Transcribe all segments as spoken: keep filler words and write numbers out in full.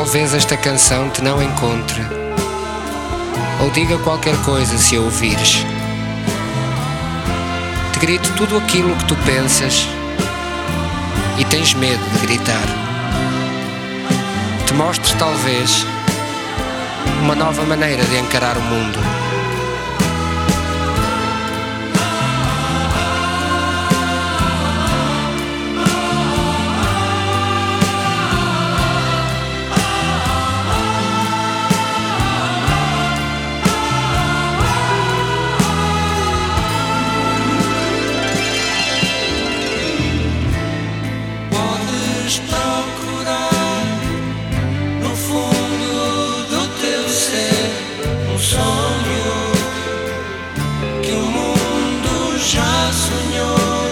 Talvez esta canção te não encontre, ou diga qualquer coisa se a ouvires. Te grito tudo aquilo que tu pensas e tens medo de gritar. Te mostre talvez uma nova maneira de encarar o mundo. Procurar no fundo do teu ser um sonho que o mundo já sonhou.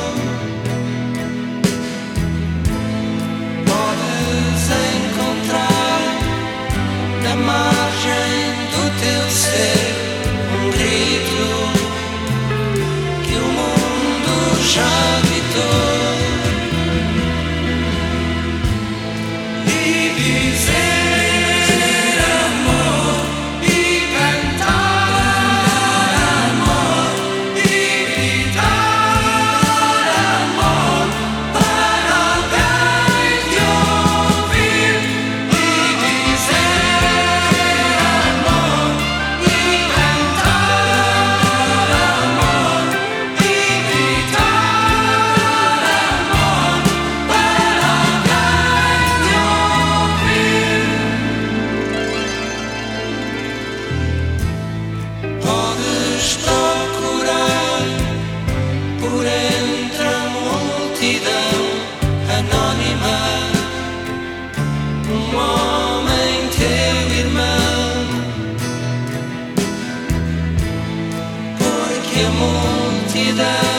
Podes encontrar na margem do teu ser um grito que o mundo já gritou. Procurar por entre a multidão anónima um homem teu irmão, porque a multidão